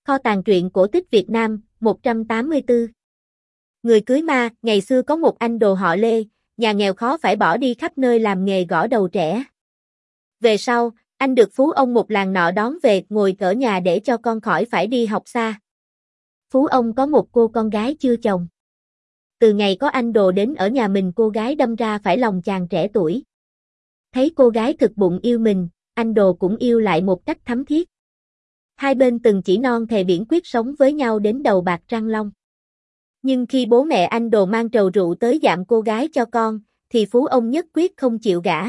Kho tàng truyện cổ tích Việt Nam, 184. Người cưới ma, ngày xưa có một anh đồ họ Lê, nhà nghèo khó phải bỏ đi khắp nơi làm nghề gõ đầu trẻ. Về sau, anh được phú ông một làng nọ đón về ngồi ở nhà để cho con khỏi phải đi học xa. Phú ông có một cô con gái chưa chồng. Từ ngày có anh đồ đến ở nhà mình, cô gái đâm ra phải lòng chàng trẻ tuổi. Thấy cô gái thực bụng yêu mình, anh đồ cũng yêu lại một cách thắm thiết. Hai bên từng chỉ non thề biển quyết sống với nhau đến đầu bạc răng long. Nhưng khi bố mẹ anh đồ mang trầu rượu tới dạm cô gái cho con, thì phú ông nhất quyết không chịu gả.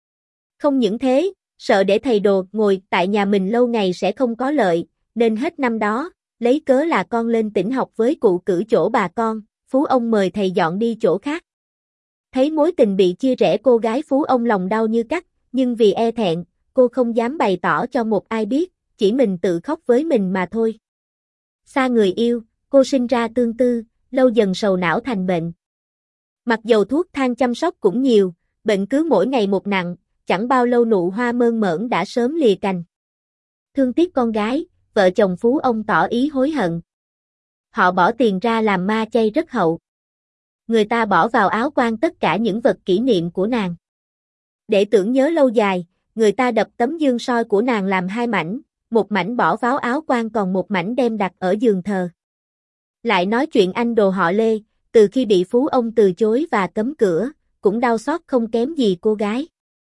Không những thế, sợ để thầy đồ ngồi tại nhà mình lâu ngày sẽ không có lợi, nên hết năm đó, lấy cớ là con lên tỉnh học với cụ cử chỗ bà con, phú ông mời thầy dọn đi chỗ khác. Thấy mối tình bị chia rẽ, cô gái phú ông lòng đau như cắt, nhưng vì e thẹn, cô không dám bày tỏ cho một ai biết, chỉ mình tự khóc với mình mà thôi. Xa người yêu, cô sinh ra tương tư, lâu dần sầu não thành bệnh. Mặc dầu thuốc thang chăm sóc cũng nhiều, bệnh cứ mỗi ngày một nặng, chẳng bao lâu nụ hoa mơn mởn đã sớm lìa cành. Thương tiếc con gái, vợ chồng phú ông tỏ ý hối hận. Họ bỏ tiền ra làm ma chay rất hậu. Người ta bỏ vào áo quan tất cả những vật kỷ niệm của nàng. Để tưởng nhớ lâu dài, người ta đập tấm dương soi của nàng làm hai mảnh, một mảnh bỏ vào áo quan, còn một mảnh đem đặt ở giường thờ. Lại nói chuyện anh đồ họ Lê, từ khi bị phú ông từ chối và cấm cửa, cũng đau xót không kém gì cô gái.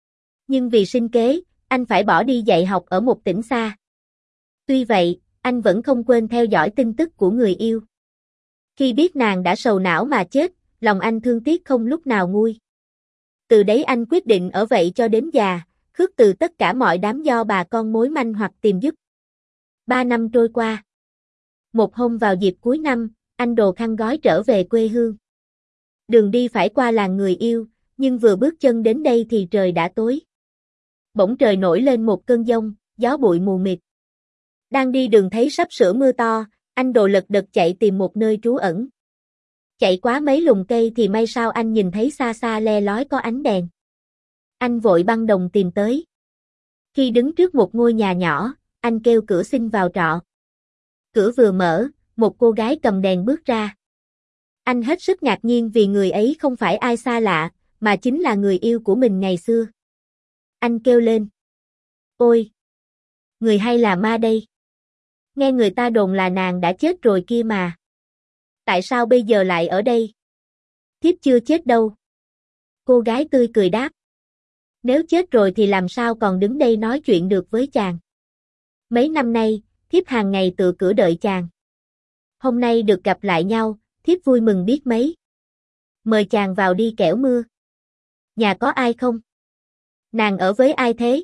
Nhưng vì sinh kế, anh phải bỏ đi dạy học ở một tỉnh xa. Tuy vậy, anh vẫn không quên theo dõi tin tức của người yêu. Khi biết nàng đã sầu não mà chết, lòng anh thương tiếc không lúc nào nguôi. Từ đấy anh quyết định ở vậy cho đến già, khước từ tất cả mọi đám do bà con mối manh hoặc tìm giúp. 3 năm trôi qua. Một hôm vào dịp cuối năm, anh đồ khăn gói trở về quê hương. Đường đi phải qua làng người yêu, nhưng vừa bước chân đến đây thì trời đã tối. Bỗng trời nổi lên một cơn giông, gió bụi mù mịt. Đang đi đường thấy sắp sửa mưa to, anh đồ lật đật chạy tìm một nơi trú ẩn. Chạy quá mấy lùm cây thì may sao anh nhìn thấy xa xa le lói có ánh đèn. Anh vội băng đồng tìm tới. Khi đứng trước một ngôi nhà nhỏ, anh kêu cửa xin vào trọ. Cửa vừa mở, một cô gái cầm đèn bước ra. Anh hết sức ngạc nhiên vì người ấy không phải ai xa lạ, mà chính là người yêu của mình ngày xưa. Anh kêu lên. Ôi! Người hay là ma đây? Nghe người ta đồn là nàng đã chết rồi kia mà. Tại sao bây giờ lại ở đây? Thiếp chưa chết đâu. Cô gái tươi cười đáp. Nếu chết rồi thì làm sao còn đứng đây nói chuyện được với chàng? Mấy năm nay, thiếp hàng ngày tựa cửa đợi chàng. Hôm nay được gặp lại nhau, thiếp vui mừng biết mấy. Mời chàng vào đi kẻo mưa. Nhà có ai không? Nàng ở với ai thế?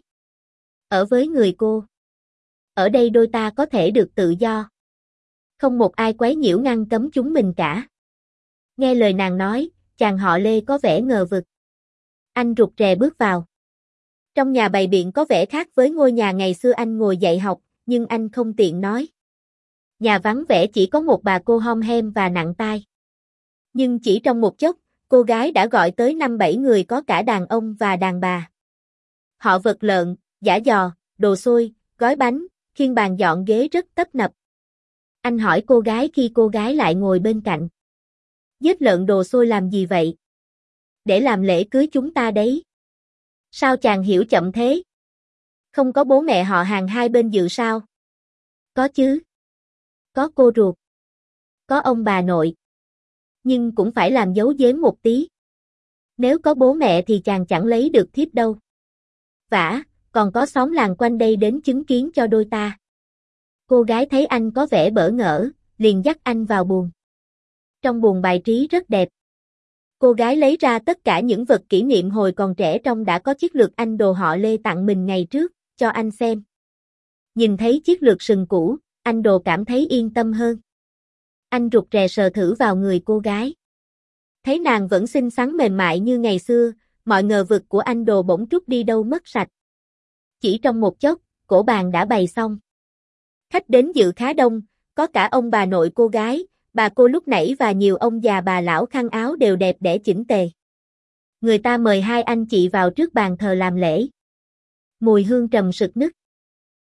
Ở với người cô. Ở đây đôi ta có thể được tự do. Không một ai quấy nhiễu ngăn cấm chúng mình cả. Nghe lời nàng nói, chàng họ Lê có vẻ ngờ vực. Anh rụt rè bước vào. Trong nhà bày biện có vẻ khác với ngôi nhà ngày xưa anh ngồi dạy học, nhưng anh không tiện nói. Nhà vắng vẻ, chỉ có một bà cô hom hem và nặng tai. Nhưng chỉ trong một chốc, cô gái đã gọi tới 5-7 người, có cả đàn ông và đàn bà. Họ vật lợn, giã giò, đồ xôi, gói bánh, khiêng bàn dọn ghế rất tấp nập. Anh hỏi cô gái khi cô gái lại ngồi bên cạnh. Giết lợn đồ xôi làm gì vậy? Để làm lễ cưới chúng ta đấy. Sao chàng hiểu chậm thế? Không có bố mẹ họ hàng hai bên dự sao? Có chứ. Có cô ruột. Có ông bà nội. Nhưng cũng phải làm giấu giếm một tí. Nếu có bố mẹ thì chàng chẳng lấy được thiếp đâu. Vả, còn có xóm làng quanh đây đến chứng kiến cho đôi ta. Cô gái thấy anh có vẻ bỡ ngỡ, liền dắt anh vào buồng. Trong buồng bài trí rất đẹp. Cô gái lấy ra tất cả những vật kỷ niệm hồi còn trẻ, trong đã có chiếc lược anh đồ họ Lê tặng mình ngày trước, cho anh xem. Nhìn thấy chiếc lược sừng cũ, anh đồ cảm thấy yên tâm hơn. Anh rụt rè sờ thử vào người cô gái. Thấy nàng vẫn xinh xắn mềm mại như ngày xưa, mọi ngờ vực của anh đồ bỗng trút đi đâu mất sạch. Chỉ trong một chốc, cổ bàn đã bày xong. Khách đến dự khá đông, có cả ông bà nội cô gái, bà cô lúc nãy và nhiều ông già bà lão khăn áo đều đẹp đẽ chỉnh tề. Người ta mời hai anh chị vào trước bàn thờ làm lễ. Mùi hương trầm sực nức.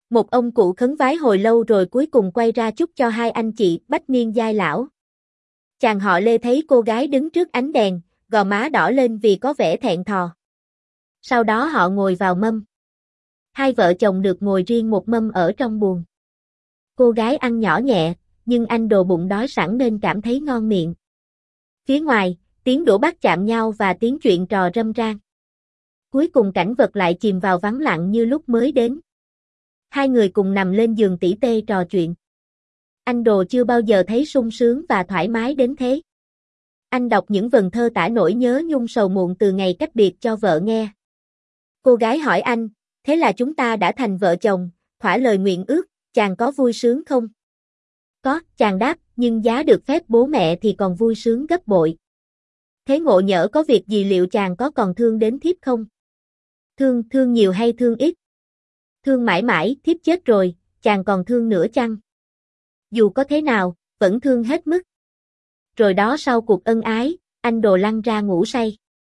Một ông cụ khấn vái hồi lâu rồi cuối cùng quay ra chúc cho hai anh chị bách niên giai lão. Chàng họ Lê thấy cô gái đứng trước ánh đèn, gò má đỏ lên vì có vẻ thẹn thò. Sau đó họ ngồi vào mâm. Hai vợ chồng được ngồi riêng một mâm ở trong buồng. Cô gái ăn nhỏ nhẹ, nhưng anh đồ bụng đói sẵn nên cảm thấy ngon miệng. Phía ngoài, tiếng đũa bát chạm nhau và tiếng chuyện trò râm ran. Cuối cùng cảnh vật lại chìm vào vắng lặng như lúc mới đến. Hai người cùng nằm lên giường tỉ tê trò chuyện. Anh đồ chưa bao giờ thấy sung sướng và thoải mái đến thế. Anh đọc những vần thơ tả nỗi nhớ nhung sầu muộn từ ngày cách biệt cho vợ nghe. Cô gái hỏi anh, thế là chúng ta đã thành vợ chồng, thỏa lời nguyện ước, chàng có vui sướng không? Có, chàng đáp, nhưng giá được phép bố mẹ thì còn vui sướng gấp bội. Thế ngộ nhỡ có việc gì liệu chàng có còn thương đến thiếp không? Thương nhiều hay thương ít? Thương mãi mãi, thiếp chết rồi, chàng còn thương nữa chăng? Dù có thế nào, vẫn thương hết mức. Rồi đó sau cuộc ân ái, anh đồ lăn ra ngủ say.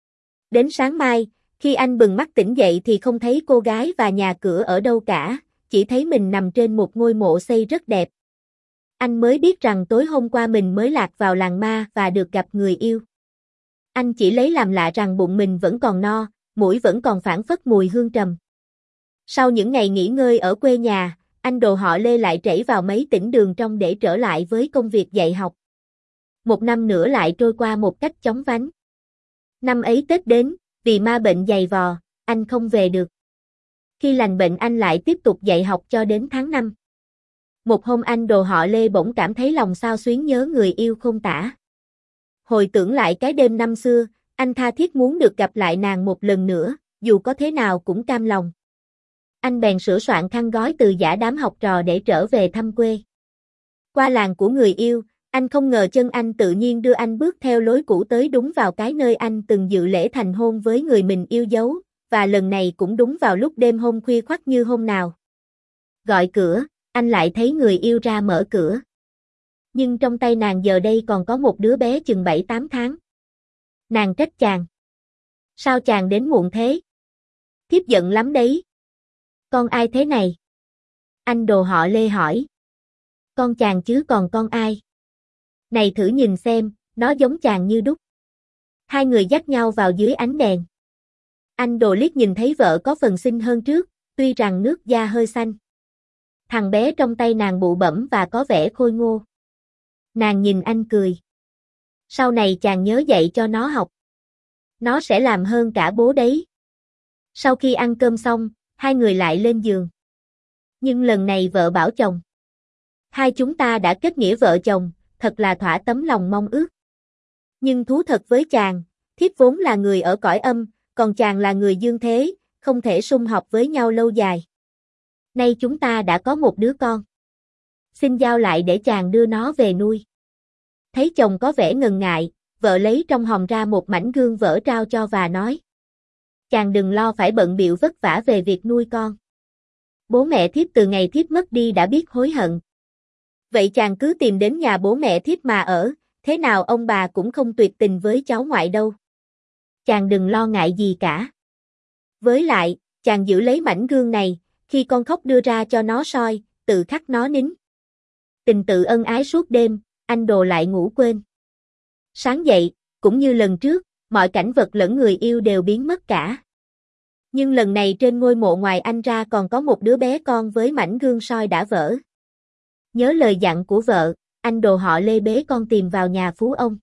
Đến sáng mai, khi anh bừng mắt tỉnh dậy thì không thấy cô gái và nhà cửa ở đâu cả, chỉ thấy mình nằm trên một ngôi mộ xây rất đẹp. Anh mới biết rằng tối hôm qua mình mới lạc vào làng ma và được gặp người yêu. Anh chỉ lấy làm lạ rằng bụng mình vẫn còn no, mũi vẫn còn phảng phất mùi hương trầm. Sau những ngày nghỉ ngơi ở quê nhà, anh đồ họ Lê lại trảy vào mấy tỉnh đường trong để trở lại với công việc dạy học. Một năm nữa lại trôi qua một cách chóng vánh. Năm ấy Tết đến, vì ma bệnh dày vò, anh không về được. Khi lành bệnh anh lại tiếp tục dạy học cho đến tháng 5. Một hôm anh đồ họ Lê bỗng cảm thấy lòng xao xuyến nhớ người yêu không tả. Hồi tưởng lại cái đêm năm xưa, anh tha thiết muốn được gặp lại nàng một lần nữa, dù có thế nào cũng cam lòng. Anh bèn sửa soạn khăn gói từ giã đám học trò để trở về thăm quê. Qua làng của người yêu, anh không ngờ chân anh tự nhiên đưa anh bước theo lối cũ tới đúng vào cái nơi anh từng dự lễ thành hôn với người mình yêu dấu, và lần này cũng đúng vào lúc đêm hôm khuya khoắt như hôm nào. Gọi cửa, anh lại thấy người yêu ra mở cửa. Nhưng trong tay nàng giờ đây còn có một đứa bé chừng 7-8 tháng. Nàng trách chàng. Sao chàng đến muộn thế? Thiếp giận lắm đấy. Con ai thế này? Anh đồ họ Lê hỏi. Con chàng chứ còn con ai? Này thử nhìn xem, nó giống chàng như đúc. Hai người dắt nhau vào dưới ánh đèn. Anh đồ liếc nhìn thấy vợ có phần xinh hơn trước, tuy rằng nước da hơi xanh. Thằng bé trong tay nàng bụ bẫm và có vẻ khôi ngô. Nàng nhìn anh cười. Sau này chàng nhớ dạy cho nó học. Nó sẽ làm hơn cả bố đấy. Sau khi ăn cơm xong, hai người lại lên giường. Nhưng lần này vợ bảo chồng. Hai chúng ta đã kết nghĩa vợ chồng, thật là thỏa tấm lòng mong ước. Nhưng thú thật với chàng, thiếp vốn là người ở cõi âm, còn chàng là người dương thế, không thể sum họp với nhau lâu dài. Nay chúng ta đã có một đứa con. Xin giao lại để chàng đưa nó về nuôi. Thấy chồng có vẻ ngần ngại, vợ lấy trong hòm ra một mảnh gương vỡ trao cho và nói. Chàng đừng lo phải bận bịu vất vả về việc nuôi con. Bố mẹ thiếp từ ngày thiếp mất đi đã biết hối hận. Vậy chàng cứ tìm đến nhà bố mẹ thiếp mà ở, thế nào ông bà cũng không tuyệt tình với cháu ngoại đâu. Chàng đừng lo ngại gì cả. Với lại, chàng giữ lấy mảnh gương này, khi con khóc đưa ra cho nó soi, tự khắc nó nín. Tình tự ân ái suốt đêm, anh đồ lại ngủ quên. Sáng dậy, cũng như lần trước, mọi cảnh vật lẫn người yêu đều biến mất cả. Nhưng lần này trên ngôi mộ ngoài anh ra còn có một đứa bé con với mảnh gương soi đã vỡ. Nhớ lời dặn của vợ, anh đồ họ Lê bế con tìm vào nhà phú ông.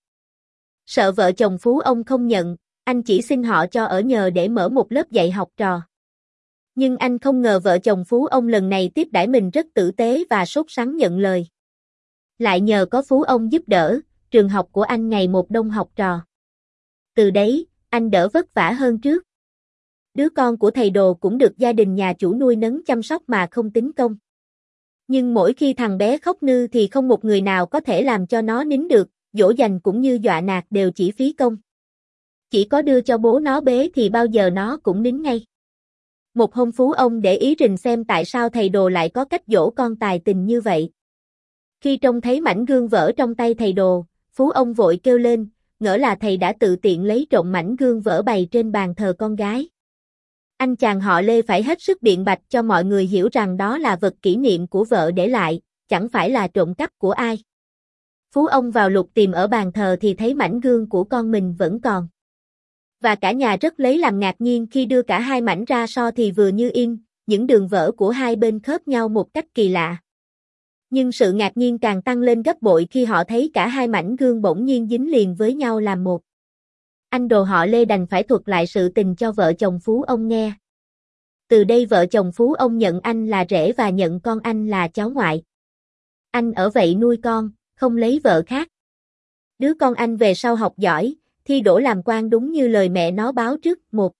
Sợ vợ chồng phú ông không nhận, anh chỉ xin họ cho ở nhờ để mở một lớp dạy học trò. Nhưng anh không ngờ vợ chồng phú ông lần này tiếp đãi mình rất tử tế và sốt sắng nhận lời. Lại nhờ có phú ông giúp đỡ, trường học của anh ngày một đông học trò. Từ đấy, anh đỡ vất vả hơn trước. Đứa con của thầy đồ cũng được gia đình nhà chủ nuôi nấng chăm sóc mà không tính công. Nhưng mỗi khi thằng bé khóc nư thì không một người nào có thể làm cho nó nín được, dỗ dành cũng như dọa nạt đều chỉ phí công. Chỉ có đưa cho bố nó bế thì bao giờ nó cũng nín ngay. Một hôm phú ông để ý rình xem tại sao thầy đồ lại có cách dỗ con tài tình như vậy. Khi trông thấy mảnh gương vỡ trong tay thầy đồ, phú ông vội kêu lên, ngỡ là thầy đã tự tiện lấy trộm mảnh gương vỡ bày trên bàn thờ con gái. Anh chàng họ Lê phải hết sức biện bạch cho mọi người hiểu rằng đó là vật kỷ niệm của vợ để lại, chẳng phải là trộm cắp của ai. Phú ông vào lục tìm ở bàn thờ thì thấy mảnh gương của con mình vẫn còn. Và cả nhà rất lấy làm ngạc nhiên khi đưa cả hai mảnh ra so thì vừa như in, những đường vỡ của hai bên khớp nhau một cách kỳ lạ. Nhưng sự ngạc nhiên càng tăng lên gấp bội khi họ thấy cả hai mảnh gương bỗng nhiên dính liền với nhau làm một. Anh đồ họ Lê đành phải thuật lại sự tình cho vợ chồng Phú ông nghe. Từ đây vợ chồng Phú ông nhận anh là rể và nhận con anh là cháu ngoại. Anh ở vậy nuôi con, không lấy vợ khác. Đứa con anh về sau học giỏi, thi đỗ làm quan đúng như lời mẹ nó báo trước.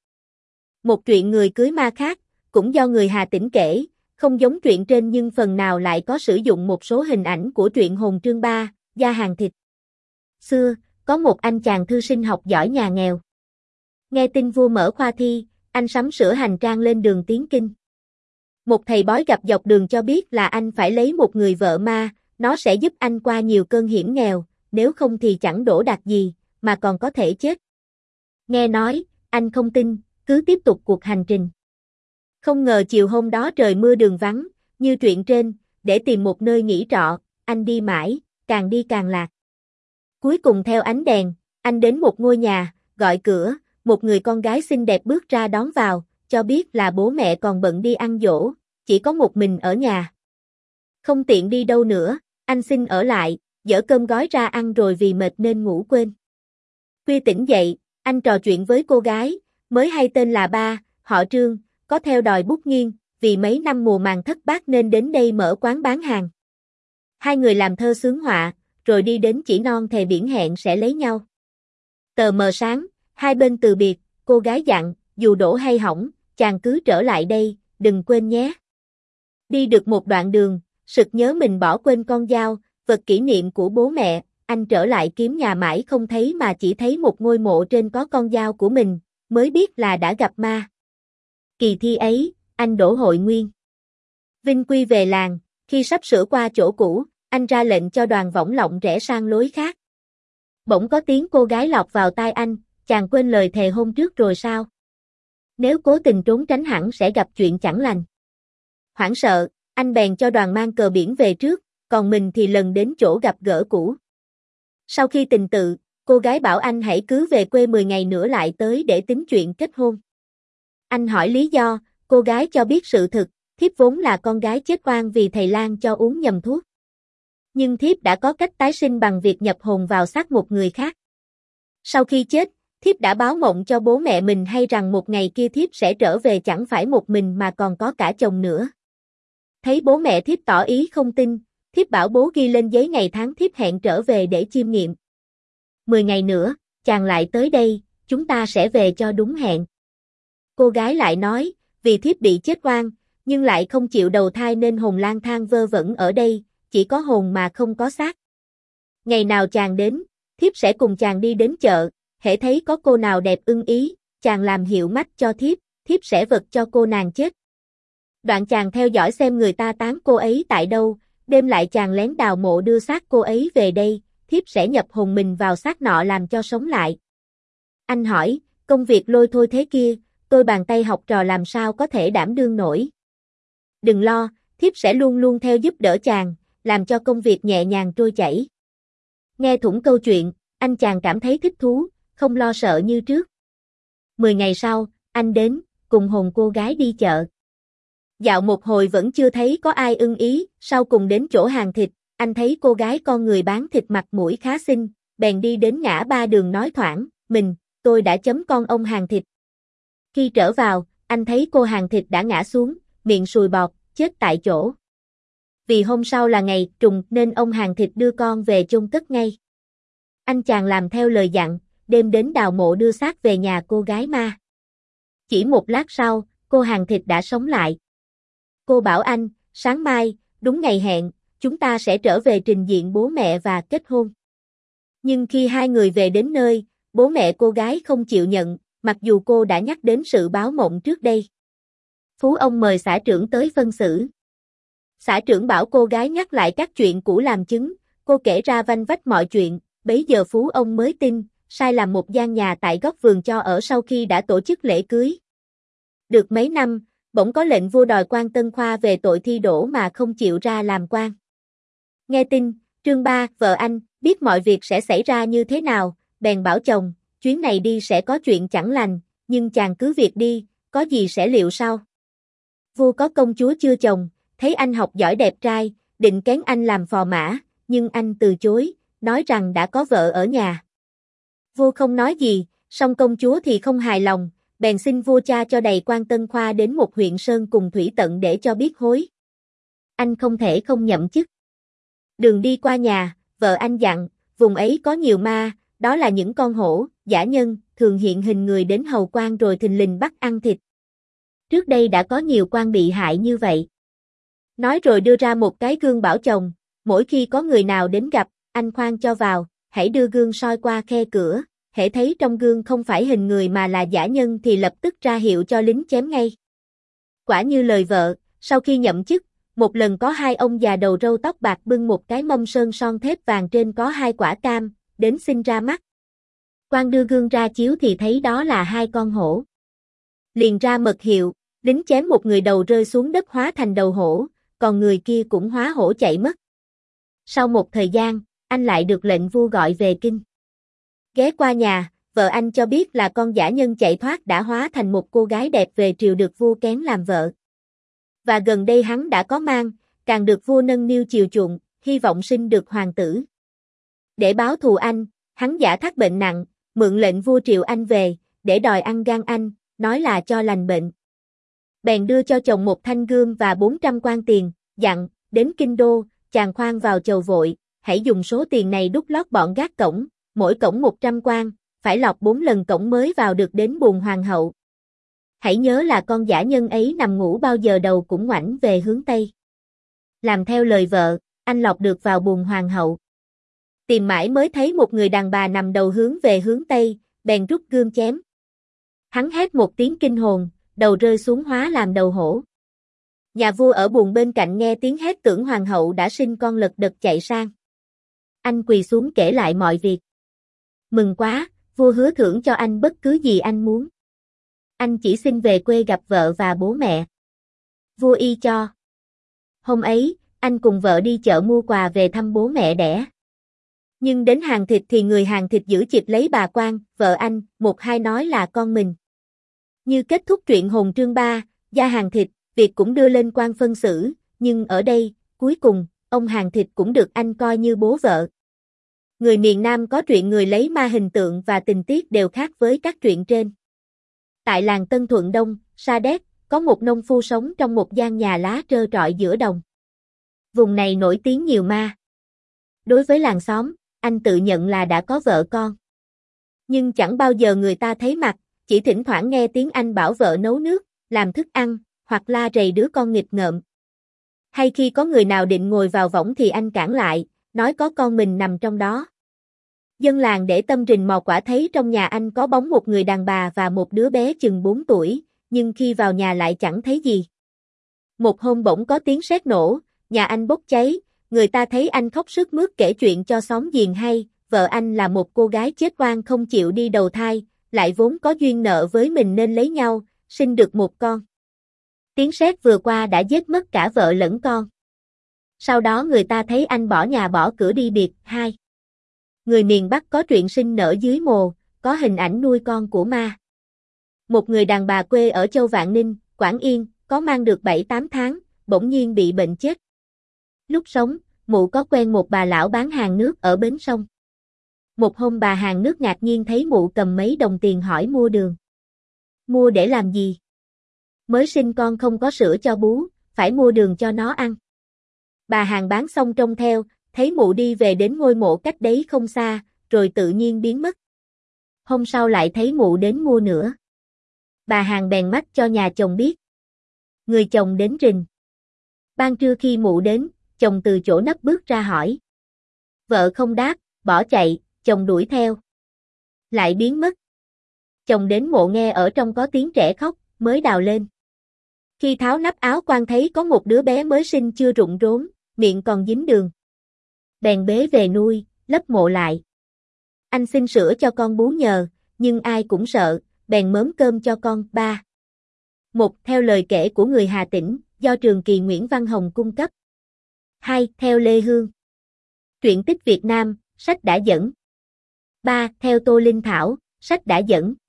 Một chuyện người cưới ma khác, cũng do người Hà Tĩnh kể, không giống truyện trên nhưng phần nào lại có sử dụng một số hình ảnh của truyện Hồn Trương Ba, Gia Hàng Thịt. Xưa, có một anh chàng thư sinh học giỏi nhà nghèo. Nghe tin vua mở khoa thi, anh sắm sửa hành trang lên đường tiến kinh. Một thầy bói gặp dọc đường cho biết là anh phải lấy một người vợ ma, nó sẽ giúp anh qua nhiều cơn hiểm nghèo, nếu không thì chẳng đỗ đạt gì, mà còn có thể chết. Nghe nói, anh không tin, cứ tiếp tục cuộc hành trình. Không ngờ chiều hôm đó trời mưa đường vắng, như truyện trên, để tìm một nơi nghỉ trọ, anh đi mãi, càng đi càng lạc. Cuối cùng theo ánh đèn, anh đến một ngôi nhà, gọi cửa, một người con gái xinh đẹp bước ra đón vào, cho biết là bố mẹ còn bận đi ăn giỗ, chỉ có một mình ở nhà. Không tiện đi đâu nữa, anh xin ở lại, dỡ cơm gói ra ăn rồi vì mệt nên ngủ quên. Khuya tỉnh dậy, anh trò chuyện với cô gái, mới hay tên là Ba, họ Trương, có theo đòi bút nghiêng, vì mấy năm mùa màng thất bát nên đến đây mở quán bán hàng. Hai người làm thơ xướng họa, rồi đi đến chỉ non thề biển hẹn sẽ lấy nhau. Tờ mờ sáng, hai bên từ biệt, cô gái dặn, dù đổ hay hỏng, chàng cứ trở lại đây, đừng quên nhé. Đi được một đoạn đường, sực nhớ mình bỏ quên con dao, vật kỷ niệm của bố mẹ, anh trở lại kiếm nhà mãi không thấy mà chỉ thấy một ngôi mộ trên có con dao của mình, mới biết là đã gặp ma. Kỳ thi ấy, anh đỗ hội nguyên. Vinh quy về làng, khi sắp sửa qua chỗ cũ, anh ra lệnh cho đoàn võng lọng rẽ sang lối khác. Bỗng có tiếng cô gái lọt vào tai anh, chàng quên lời thề hôm trước rồi sao? Nếu cố tình trốn tránh hẳn sẽ gặp chuyện chẳng lành. Hoảng sợ, anh bèn cho đoàn mang cờ biển về trước, còn mình thì lần đến chỗ gặp gỡ cũ. Sau khi tình tự, cô gái bảo anh hãy cứ về quê 10 ngày nữa lại tới để tính chuyện kết hôn. Anh hỏi lý do, cô gái cho biết sự thực, thiếp vốn là con gái chết oan vì thầy lang cho uống nhầm thuốc. Nhưng thiếp đã có cách tái sinh bằng việc nhập hồn vào xác một người khác. Sau khi chết, thiếp đã báo mộng cho bố mẹ mình hay rằng một ngày kia thiếp sẽ trở về chẳng phải một mình mà còn có cả chồng nữa. Thấy bố mẹ thiếp tỏ ý không tin, thiếp bảo bố ghi lên giấy ngày tháng thiếp hẹn trở về để chiêm nghiệm. 10 ngày nữa, chàng lại tới đây, chúng ta sẽ về cho đúng hẹn. Cô gái lại nói, vì thiếp bị chết oan, nhưng lại không chịu đầu thai nên hồn lang thang vơ vẩn ở đây, chỉ có hồn mà không có xác. Ngày nào chàng đến, thiếp sẽ cùng chàng đi đến chợ, hễ thấy có cô nào đẹp ưng ý, chàng làm hiệu mách cho thiếp sẽ vật cho cô nàng chết. Đoạn chàng theo dõi xem người ta táng cô ấy tại đâu, đêm lại chàng lén đào mộ đưa xác cô ấy về đây, thiếp sẽ nhập hồn mình vào xác nọ làm cho sống lại. Anh hỏi, công việc lôi thôi thế kia, tôi bàn tay học trò làm sao có thể đảm đương nổi. Đừng lo, thiếp sẽ luôn luôn theo giúp đỡ chàng, làm cho công việc nhẹ nhàng trôi chảy. Nghe thủng câu chuyện, anh chàng cảm thấy thích thú, không lo sợ như trước. 10 ngày sau, anh đến, cùng hồn cô gái đi chợ. Dạo một hồi vẫn chưa thấy có ai ưng ý, sau cùng đến chỗ hàng thịt, anh thấy cô gái con người bán thịt mặt mũi khá xinh, bèn đi đến ngã ba đường nói thoảng, tôi đã chấm con ông hàng thịt. Khi trở vào, anh thấy cô hàng thịt đã ngã xuống, miệng sùi bọt, chết tại chỗ. Vì hôm sau là ngày trùng nên ông hàng thịt đưa con về chôn cất ngay. Anh chàng làm theo lời dặn, đêm đến đào mộ đưa xác về nhà cô gái ma. Chỉ một lát sau, cô hàng thịt đã sống lại. Cô bảo anh, sáng mai, đúng ngày hẹn, chúng ta sẽ trở về trình diện bố mẹ và kết hôn. Nhưng khi hai người về đến nơi, bố mẹ cô gái không chịu nhận, mặc dù cô đã nhắc đến sự báo mộng trước đây. Phú ông mời xã trưởng tới phân xử. Xã trưởng bảo cô gái nhắc lại các chuyện cũ làm chứng, cô kể ra vanh vách mọi chuyện, bấy giờ Phú ông mới tin, sai làm một gian nhà tại góc vườn cho ở sau khi đã tổ chức lễ cưới. Được mấy năm, bỗng có lệnh vua đòi quan Tân Khoa về tội thi đỗ mà không chịu ra làm quan. Nghe tin, Trương Ba, vợ anh, biết mọi việc sẽ xảy ra như thế nào, bèn bảo chồng, chuyến này đi sẽ có chuyện chẳng lành, nhưng chàng cứ việc đi, có gì sẽ liệu sau. Vua có công chúa chưa chồng, thấy anh học giỏi đẹp trai, định kén anh làm phò mã, nhưng anh từ chối, nói rằng đã có vợ ở nhà. Vua không nói gì, song công chúa thì không hài lòng, bèn xin vua cha cho đầy quan Tân Khoa đến một huyện sơn cùng thủy tận để cho biết hối. Anh không thể không nhậm chức. Đường đi qua nhà, vợ anh dặn, vùng ấy có nhiều ma, đó là những con hổ, dã nhân, thường hiện hình người đến hầu quan rồi thình lình bắt ăn thịt. Trước đây đã có nhiều quan bị hại như vậy. Nói rồi đưa ra một cái gương bảo chồng, mỗi khi có người nào đến gặp, anh khoan cho vào, hãy đưa gương soi qua khe cửa, hễ thấy trong gương không phải hình người mà là dã nhân thì lập tức ra hiệu cho lính chém ngay. Quả như lời vợ, sau khi nhậm chức, một lần có hai ông già đầu râu tóc bạc bưng một cái mâm sơn son thép vàng trên có hai quả cam, đến xin ra mắt. Quan đưa gương ra chiếu thì thấy đó là hai con hổ. Liền ra mật hiệu, lính chém một người đầu rơi xuống đất hóa thành đầu hổ, còn người kia cũng hóa hổ chạy mất. Sau một thời gian, anh lại được lệnh vua gọi về kinh. Ghé qua nhà, vợ anh cho biết là con dã nhân chạy thoát đã hóa thành một cô gái đẹp về triều được vua kén làm vợ. Và gần đây hắn đã có mang, càng được vua nâng niu chiều chuộng, hy vọng sinh được hoàng tử. Để báo thù anh, hắn giả thác bệnh nặng, mượn lệnh vua triệu anh về, để đòi ăn gan anh, nói là cho lành bệnh. Bèn đưa cho chồng một thanh gươm và 400 quan tiền, dặn, đến kinh đô, chàng khoan vào chầu vội, hãy dùng số tiền này đút lót bọn gác cổng, mỗi cổng 100 quan, phải lọc 4 lần cổng mới vào được đến buồng hoàng hậu. Hãy nhớ là con dã nhân ấy nằm ngủ bao giờ đầu cũng ngoảnh về hướng Tây. Làm theo lời vợ, anh lọc được vào buồng hoàng hậu. Tìm mãi mới thấy một người đàn bà nằm đầu hướng về hướng Tây, bèn rút gươm chém. Hắn hét một tiếng kinh hồn, đầu rơi xuống hóa làm đầu hổ. Nhà vua ở buồng bên cạnh nghe tiếng hét tưởng hoàng hậu đã sinh con lật đật chạy sang. Anh quỳ xuống kể lại mọi việc. Mừng quá, vua hứa thưởng cho anh bất cứ gì anh muốn. Anh chỉ xin về quê gặp vợ và bố mẹ. Vua y cho. Hôm ấy, anh cùng vợ đi chợ mua quà về thăm bố mẹ đẻ. Nhưng đến hàng thịt thì người hàng thịt giữ chịp lấy bà quan, vợ anh, một hai nói là con mình. Như kết thúc truyện hồn chương 3, gia hàng thịt, việc cũng đưa lên quan phân xử, nhưng ở đây, cuối cùng, ông hàng thịt cũng được anh coi như bố vợ. Người miền Nam có truyện người lấy ma hình tượng và tình tiết đều khác với các truyện trên. Tại làng Tân Thuận Đông, Sa Đéc, có một nông phu sống trong một gian nhà lá trơ trọi giữa đồng. Vùng này nổi tiếng nhiều ma. Đối với làng xóm, anh tự nhận là đã có vợ con. Nhưng chẳng bao giờ người ta thấy mặt, chỉ thỉnh thoảng nghe tiếng anh bảo vợ nấu nước, làm thức ăn, hoặc la rầy đứa con nghịch ngợm. Hay khi có người nào định ngồi vào võng thì anh cản lại, nói có con mình nằm trong đó. Dân làng để tâm rình mò quả thấy trong nhà anh có bóng một người đàn bà và một đứa bé chừng 4 tuổi, nhưng khi vào nhà lại chẳng thấy gì. Một hôm bỗng có tiếng sét nổ, nhà anh bốc cháy, người ta thấy anh khóc sướt mướt kể chuyện cho xóm giềng hay, vợ anh là một cô gái chết oan không chịu đi đầu thai, lại vốn có duyên nợ với mình nên lấy nhau, sinh được một con. Tiếng sét vừa qua đã giết mất cả vợ lẫn con. Sau đó người ta thấy anh bỏ nhà bỏ cửa đi biệt. 2. Người miền Bắc có truyện sinh nở dưới mồ, có hình ảnh nuôi con của ma. Một người đàn bà quê ở Châu Vạn Ninh, Quảng Yên, có mang được 7-8 tháng, bỗng nhiên bị bệnh chết. Lúc sống, mụ có quen một bà lão bán hàng nước ở bến sông. Một hôm bà hàng nước ngạc nhiên thấy mụ cầm mấy đồng tiền hỏi mua đường. Mua để làm gì? Mới sinh con không có sữa cho bú, phải mua đường cho nó ăn. Bà hàng bán xong trông theo, thấy mụ đi về đến ngôi mộ cách đấy không xa, rồi tự nhiên biến mất. Hôm sau lại thấy mụ đến mua nữa. Bà hàng bèn mách cho nhà chồng biết. Người chồng đến rình. Ban trưa khi mụ đến, chồng từ chỗ nấp bước ra hỏi. Vợ không đáp, bỏ chạy, chồng đuổi theo. Lại biến mất. Chồng đến mộ nghe ở trong có tiếng trẻ khóc, mới đào lên. Khi tháo nắp áo quan thấy có một đứa bé mới sinh chưa rụng rốn, miệng còn dính đường. Bèn bế về nuôi, lấp mộ lại. Anh xin sữa cho con bú nhờ, nhưng ai cũng sợ, bèn mớm cơm cho con. 3. 1. Theo lời kể của người Hà Tĩnh, do Trường Kỳ Nguyễn Văn Hồng cung cấp. 2. Theo Lê Hương. Truyện tích Việt Nam, sách đã dẫn. 3. Theo Tô Linh Thảo, sách đã dẫn.